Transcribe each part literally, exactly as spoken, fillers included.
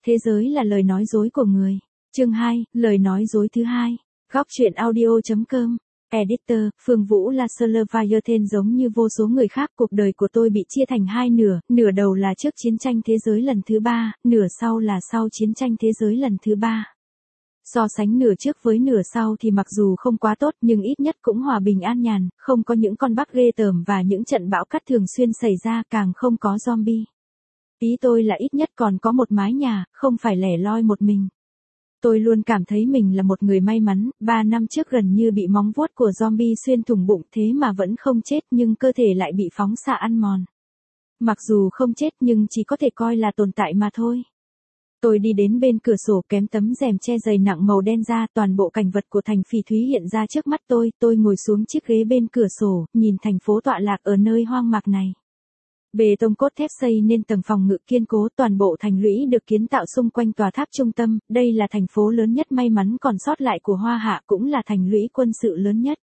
Thế giới là lời nói dối của người. Chương hai, lời nói dối thứ hai. Góc truyện audio.com. Editor, Phương Vũ là Leviathan. Giống như vô số người khác, cuộc đời của tôi bị chia thành hai nửa, nửa đầu là trước chiến tranh thế giới lần thứ ba, nửa sau là sau chiến tranh thế giới lần thứ ba. So sánh nửa trước với nửa sau thì mặc dù không quá tốt nhưng ít nhất cũng hòa bình an nhàn, không có những con bug ghê tởm và những trận bão cát thường xuyên xảy ra, càng không có zombie. Ý tôi là ít nhất còn có một mái nhà, không phải lẻ loi một mình. Tôi luôn cảm thấy mình là một người may mắn, ba năm trước gần như bị móng vuốt của zombie xuyên thủng bụng thế mà vẫn không chết nhưng cơ thể lại bị phóng xạ ăn mòn. Mặc dù không chết nhưng chỉ có thể coi là tồn tại mà thôi. Tôi đi đến bên cửa sổ kém tấm rèm che dày nặng màu đen ra, toàn bộ cảnh vật của thành Phỉ Thúy hiện ra trước mắt tôi, tôi ngồi xuống chiếc ghế bên cửa sổ, nhìn thành phố tọa lạc ở nơi hoang mạc này. Bê tông cốt thép xây nên tầng phòng ngự kiên cố, toàn bộ thành lũy được kiến tạo xung quanh tòa tháp trung tâm, đây là thành phố lớn nhất may mắn còn sót lại của Hoa Hạ, cũng là thành lũy quân sự lớn nhất.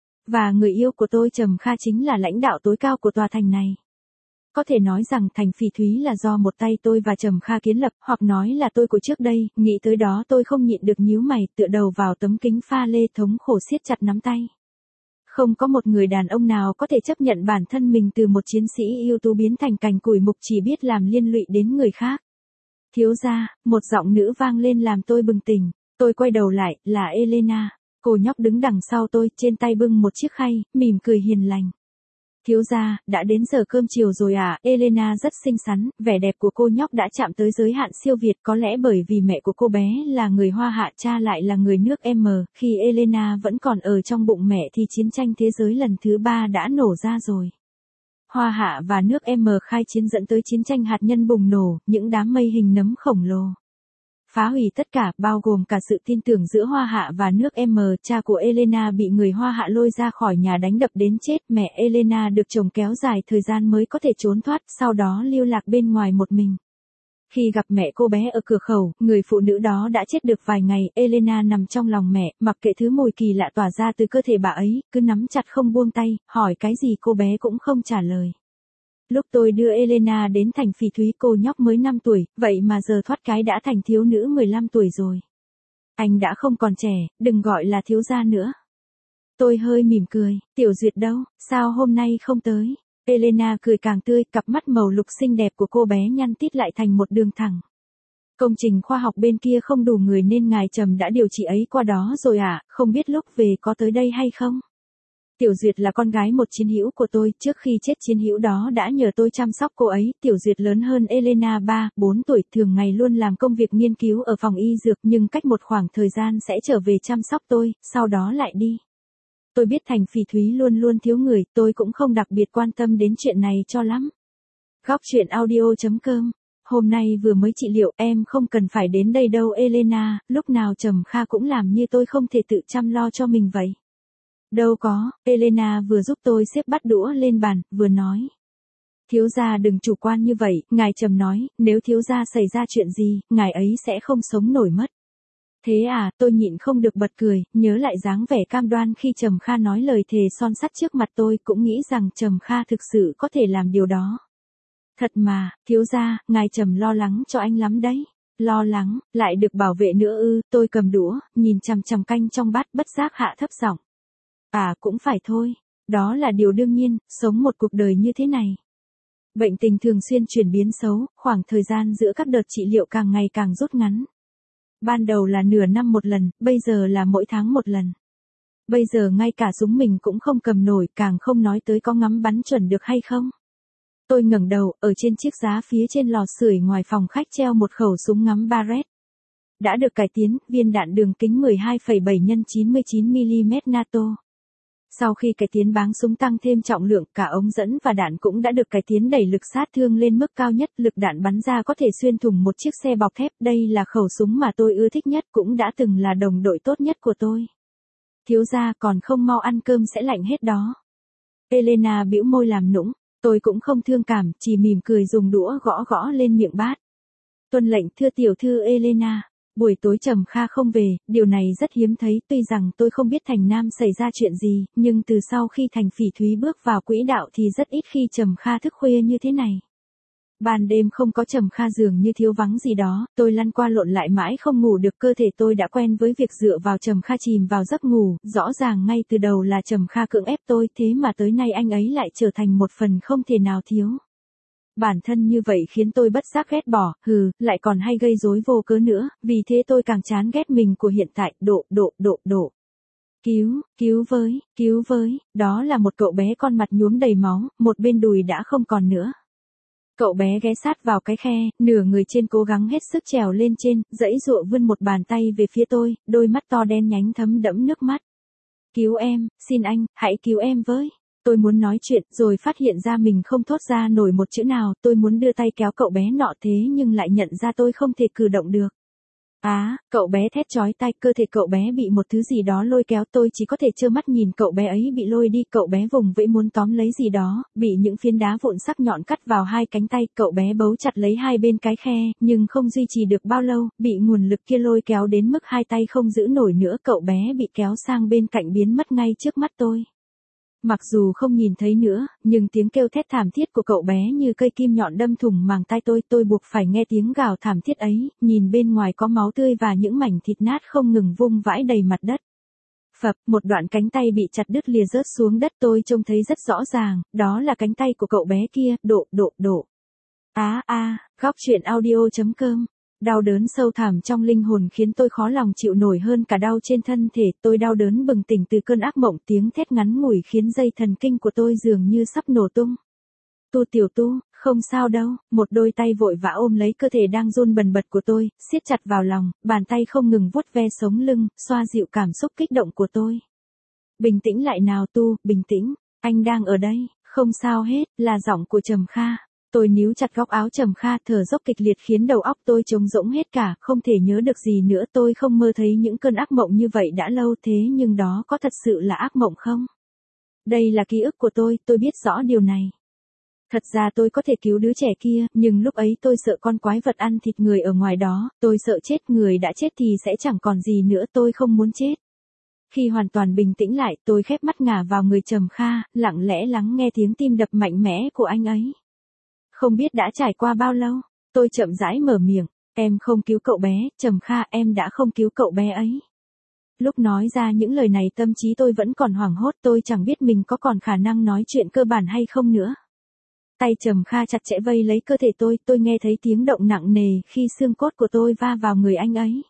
Và người yêu của tôi Trầm Kha chính là lãnh đạo tối cao của tòa thành này. Có thể nói rằng thành Phỉ Thúy là do một tay tôi và Trầm Kha kiến lập, hoặc nói là tôi của trước đây, nghĩ tới đó tôi không nhịn được nhíu mày, tựa đầu vào tấm kính pha lê thống khổ siết chặt nắm tay. Không có một người đàn ông nào có thể chấp nhận bản thân mình từ một chiến sĩ ưu tú biến thành cành củi mục chỉ biết làm liên lụy đến người khác. Thiếu gia, một giọng nữ vang lên làm tôi bừng tỉnh, tôi quay đầu lại, là Elena. Cô nhóc đứng đằng sau tôi, trên tay bưng một chiếc khay, mỉm cười hiền lành. Thiếu gia, đã đến giờ cơm chiều rồi à? Elena rất xinh xắn, vẻ đẹp của cô nhóc đã chạm tới giới hạn siêu việt, có lẽ bởi vì mẹ của cô bé là người Hoa Hạ, cha lại là người nước M, khi Elena vẫn còn ở trong bụng mẹ thì chiến tranh thế giới lần thứ ba đã nổ ra rồi. Hoa Hạ và nước M khai chiến dẫn tới chiến tranh hạt nhân bùng nổ, những đám mây hình nấm khổng lồ phá hủy tất cả, bao gồm cả sự tin tưởng giữa Hoa Hạ và nước M. Cha của Elena bị người Hoa Hạ lôi ra khỏi nhà đánh đập đến chết, mẹ Elena được chồng kéo dài thời gian mới có thể trốn thoát, sau đó lưu lạc bên ngoài một mình. Khi gặp mẹ cô bé ở cửa khẩu, người phụ nữ đó đã chết được vài ngày, Elena nằm trong lòng mẹ, mặc kệ thứ mùi kỳ lạ tỏa ra từ cơ thể bà ấy, cứ nắm chặt không buông tay, hỏi cái gì cô bé cũng không trả lời. Lúc tôi đưa Elena đến thành Phỉ Thúy cô nhóc mới năm tuổi, vậy mà giờ thoát cái đã thành thiếu nữ mười lăm tuổi rồi. Anh đã không còn trẻ, đừng gọi là thiếu gia nữa. Tôi hơi mỉm cười, Tiểu Duyệt đâu, sao hôm nay không tới? Elena cười càng tươi, cặp mắt màu lục xinh đẹp của cô bé nhăn tít lại thành một đường thẳng. Công trình khoa học bên kia không đủ người nên ngài Trầm đã điều chị ấy qua đó rồi à, không biết lúc về có tới đây hay không? Tiểu Duyệt là con gái một chiến hữu của tôi, trước khi chết chiến hữu đó đã nhờ tôi chăm sóc cô ấy. Tiểu Duyệt lớn hơn Elena ba, bốn tuổi, thường ngày luôn làm công việc nghiên cứu ở phòng y dược nhưng cách một khoảng thời gian sẽ trở về chăm sóc tôi, sau đó lại đi. Tôi biết thành Phỉ Thúy luôn luôn thiếu người, tôi cũng không đặc biệt quan tâm đến chuyện này cho lắm. Góc truyện audio.com. Hôm nay vừa mới trị liệu, em không cần phải đến đây đâu Elena, lúc nào Trầm Kha cũng làm như tôi không thể tự chăm lo cho mình vậy. Đâu có, Elena vừa giúp tôi xếp bát đũa lên bàn, vừa nói. Thiếu gia đừng chủ quan như vậy, ngài Trầm nói, nếu thiếu gia xảy ra chuyện gì, ngài ấy sẽ không sống nổi mất. Thế à, tôi nhịn không được bật cười, nhớ lại dáng vẻ cam đoan khi Trầm Kha nói lời thề son sắt trước mặt tôi, cũng nghĩ rằng Trầm Kha thực sự có thể làm điều đó. Thật mà, thiếu gia, ngài Trầm lo lắng cho anh lắm đấy. Lo lắng, lại được bảo vệ nữa ư? Tôi cầm đũa, nhìn chằm chằm canh trong bát, bất giác hạ thấp giọng. À cũng phải thôi, đó là điều đương nhiên, sống một cuộc đời như thế này. Bệnh tình thường xuyên chuyển biến xấu, khoảng thời gian giữa các đợt trị liệu càng ngày càng rút ngắn. Ban đầu là nửa năm một lần, bây giờ là mỗi tháng một lần. Bây giờ ngay cả súng mình cũng không cầm nổi, càng không nói tới có ngắm bắn chuẩn được hay không. Tôi ngẩng đầu, ở trên chiếc giá phía trên lò sưởi ngoài phòng khách treo một khẩu súng ngắm Barrett. Đã được cải tiến, viên đạn đường kính mười hai phẩy bảy nhân chín mươi chín mi li mét NATO. Sau khi cải tiến báng súng tăng thêm trọng lượng, cả ống dẫn và đạn cũng đã được cải tiến đẩy lực sát thương lên mức cao nhất, lực đạn bắn ra có thể xuyên thủng một chiếc xe bọc thép, đây là khẩu súng mà tôi ưa thích nhất, cũng đã từng là đồng đội tốt nhất của tôi. Thiếu gia còn không mau ăn cơm sẽ lạnh hết đó. Elena bĩu môi làm nũng, tôi cũng không thương cảm, chỉ mỉm cười dùng đũa gõ gõ lên miệng bát. Tuân lệnh thưa tiểu thư Elena. Buổi tối Trầm Kha không về, điều này rất hiếm thấy, tuy rằng tôi không biết thành Nam xảy ra chuyện gì, nhưng từ sau khi thành Phỉ Thúy bước vào quỹ đạo thì rất ít khi Trầm Kha thức khuya như thế này. Ban đêm không có Trầm Kha dường như thiếu vắng gì đó, tôi lăn qua lộn lại mãi không ngủ được, cơ thể tôi đã quen với việc dựa vào Trầm Kha chìm vào giấc ngủ, rõ ràng ngay từ đầu là Trầm Kha cưỡng ép tôi, thế mà tới nay anh ấy lại trở thành một phần không thể nào thiếu. Bản thân như vậy khiến tôi bất giác ghét bỏ, hừ, lại còn hay gây rối vô cớ nữa, vì thế tôi càng chán ghét mình của hiện tại, độ, độ, độ, độ. Cứu, cứu với, cứu với, đó là một cậu bé con mặt nhuốm đầy máu, một bên đùi đã không còn nữa. Cậu bé ghé sát vào cái khe, nửa người trên cố gắng hết sức trèo lên trên, giãy giụa vươn một bàn tay về phía tôi, đôi mắt to đen nhánh thấm đẫm nước mắt. Cứu em, xin anh, hãy cứu em với. Tôi muốn nói chuyện, rồi phát hiện ra mình không thốt ra nổi một chữ nào, tôi muốn đưa tay kéo cậu bé nọ thế nhưng lại nhận ra tôi không thể cử động được. Á, à, cậu bé thét chói tai, cơ thể cậu bé bị một thứ gì đó lôi kéo, tôi chỉ có thể trơ mắt nhìn cậu bé ấy bị lôi đi, cậu bé vùng vẫy muốn tóm lấy gì đó, bị những phiến đá vụn sắc nhọn cắt vào hai cánh tay, cậu bé bấu chặt lấy hai bên cái khe, nhưng không duy trì được bao lâu, bị nguồn lực kia lôi kéo đến mức hai tay không giữ nổi nữa, cậu bé bị kéo sang bên cạnh biến mất ngay trước mắt tôi. Mặc dù không nhìn thấy nữa, nhưng tiếng kêu thét thảm thiết của cậu bé như cây kim nhọn đâm thủng màng tai tôi, tôi buộc phải nghe tiếng gào thảm thiết ấy, nhìn bên ngoài có máu tươi và những mảnh thịt nát không ngừng vung vãi đầy mặt đất. Phập, một đoạn cánh tay bị chặt đứt lìa rớt xuống đất, tôi trông thấy rất rõ ràng, đó là cánh tay của cậu bé kia, độ, độ, độ. Á a, à, góc truyện audio chấm com. Đau đớn sâu thẳm trong linh hồn khiến tôi khó lòng chịu nổi hơn cả đau trên thân thể, tôi đau đớn bừng tỉnh từ cơn ác mộng, tiếng thét ngắn ngủi khiến dây thần kinh của tôi dường như sắp nổ tung. Tu tiểu tu, không sao đâu, một đôi tay vội vã ôm lấy cơ thể đang run bần bật của tôi, siết chặt vào lòng, bàn tay không ngừng vuốt ve sống lưng, xoa dịu cảm xúc kích động của tôi. Bình tĩnh lại nào Tu, bình tĩnh, anh đang ở đây, không sao hết, là giọng của Trầm Kha. Tôi níu chặt góc áo Trầm Kha, thở dốc kịch liệt khiến đầu óc tôi trống rỗng hết cả, không thể nhớ được gì nữa, tôi không mơ thấy những cơn ác mộng như vậy đã lâu, thế nhưng đó có thật sự là ác mộng không? Đây là ký ức của tôi, tôi biết rõ điều này. Thật ra tôi có thể cứu đứa trẻ kia, nhưng lúc ấy tôi sợ con quái vật ăn thịt người ở ngoài đó, tôi sợ chết, người đã chết thì sẽ chẳng còn gì nữa, tôi không muốn chết. Khi hoàn toàn bình tĩnh lại, tôi khép mắt ngả vào người Trầm Kha, lặng lẽ lắng nghe tiếng tim đập mạnh mẽ của anh ấy. Không biết đã trải qua bao lâu, tôi chậm rãi mở miệng, em không cứu cậu bé, Trầm Kha, em đã không cứu cậu bé ấy. Lúc nói ra những lời này tâm trí tôi vẫn còn hoảng hốt, tôi chẳng biết mình có còn khả năng nói chuyện cơ bản hay không nữa. Tay Trầm Kha chặt chẽ vây lấy cơ thể tôi, tôi nghe thấy tiếng động nặng nề khi xương cốt của tôi va vào người anh ấy.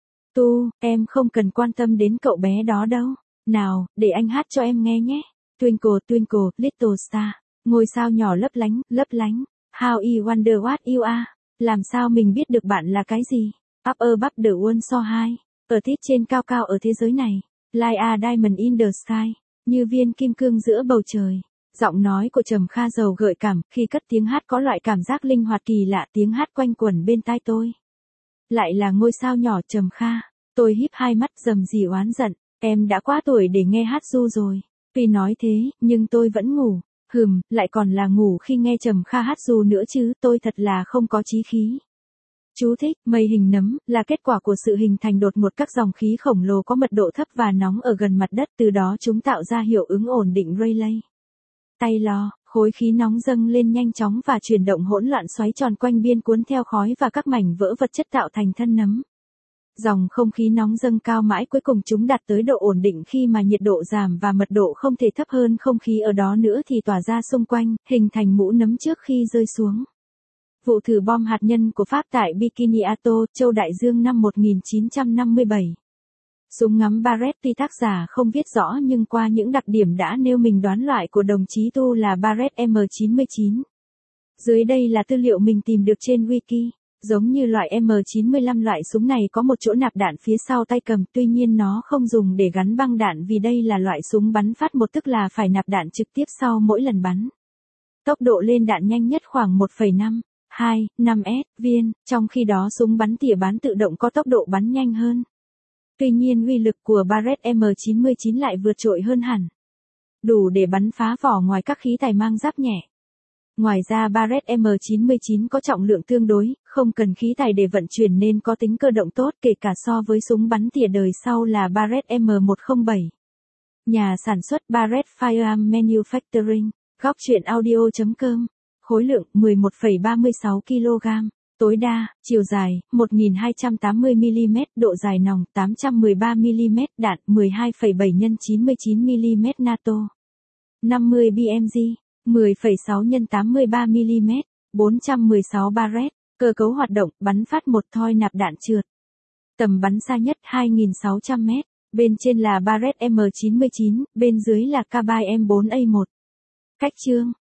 Tu, em không cần quan tâm đến cậu bé đó đâu. Nào, để anh hát cho em nghe nhé. Twinkle twinkle, little star. Ngôi sao nhỏ lấp lánh, lấp lánh. How you wonder what you are. Làm sao mình biết được bạn là cái gì? Up above the world so high. Ở tít trên cao cao ở thế giới này. Like a diamond in the sky. Như viên kim cương giữa bầu trời. Giọng nói của Trầm Kha giàu gợi cảm, khi cất tiếng hát có loại cảm giác linh hoạt kỳ lạ, tiếng hát quanh quẩn bên tai tôi. Lại là ngôi sao nhỏ Trầm Kha. Tôi híp hai mắt rầm rì oán giận, em đã quá tuổi để nghe hát ru rồi. Tuy nói thế, nhưng tôi vẫn ngủ. Hừm, lại còn là ngủ khi nghe Trầm Kha hát ru nữa chứ, tôi thật là không có chí khí. Chú thích, mây hình nấm, là kết quả của sự hình thành đột ngột các dòng khí khổng lồ có mật độ thấp và nóng ở gần mặt đất, từ đó chúng tạo ra hiệu ứng ổn định Rayleigh. Tay lò, khối khí nóng dâng lên nhanh chóng và chuyển động hỗn loạn xoáy tròn quanh biên cuốn theo khói và các mảnh vỡ vật chất tạo thành thân nấm. Dòng không khí nóng dâng cao mãi, cuối cùng chúng đạt tới độ ổn định khi mà nhiệt độ giảm và mật độ không thể thấp hơn không khí ở đó nữa thì tỏa ra xung quanh, hình thành mũ nấm trước khi rơi xuống. Vụ thử bom hạt nhân của Pháp tại Bikini Atoll, châu Đại Dương năm một nghìn chín trăm năm mươi bảy. Súng ngắm Barrett, tuy tác giả không viết rõ nhưng qua những đặc điểm đã nêu mình đoán loại của đồng chí Tu là Barrett M chín mươi chín. Dưới đây là tư liệu mình tìm được trên Wiki. Giống như loại M chín mươi lăm, loại súng này có một chỗ nạp đạn phía sau tay cầm, tuy nhiên nó không dùng để gắn băng đạn vì đây là loại súng bắn phát một, tức là phải nạp đạn trực tiếp sau mỗi lần bắn. Tốc độ lên đạn nhanh nhất khoảng một phẩy năm, hai, năm s viên, trong khi đó súng bắn tỉa bán tự động có tốc độ bắn nhanh hơn. Tuy nhiên uy lực của Barrett M chín mươi chín lại vượt trội hơn hẳn. Đủ để bắn phá vỏ ngoài các khí tài mang giáp nhẹ. Ngoài ra Barrett M chín mươi chín có trọng lượng tương đối, không cần khí tài để vận chuyển nên có tính cơ động tốt kể cả so với súng bắn tỉa đời sau là Barrett M một không bảy. Nhà sản xuất Barrett Firearm Manufacturing, góc truyện audio chấm com. khối lượng mười một phẩy ba mươi sáu ki lô gam, tối đa, chiều dài một nghìn hai trăm tám mươi mi li mét, độ dài nòng tám trăm mười ba mi li mét, đạn mười hai phẩy bảy nhân chín mươi chín mi li mét NATO, năm mươi B M G, mười phẩy sáu nhân tám mươi ba mi li mét, bốn trăm mười sáu Barrett, cơ cấu hoạt động, bắn phát một thoi nạp đạn trượt. Tầm bắn xa nhất hai nghìn sáu trăm mét, bên trên là Barrett M chín mươi chín, bên dưới là Carbine M bốn A một. Cách chương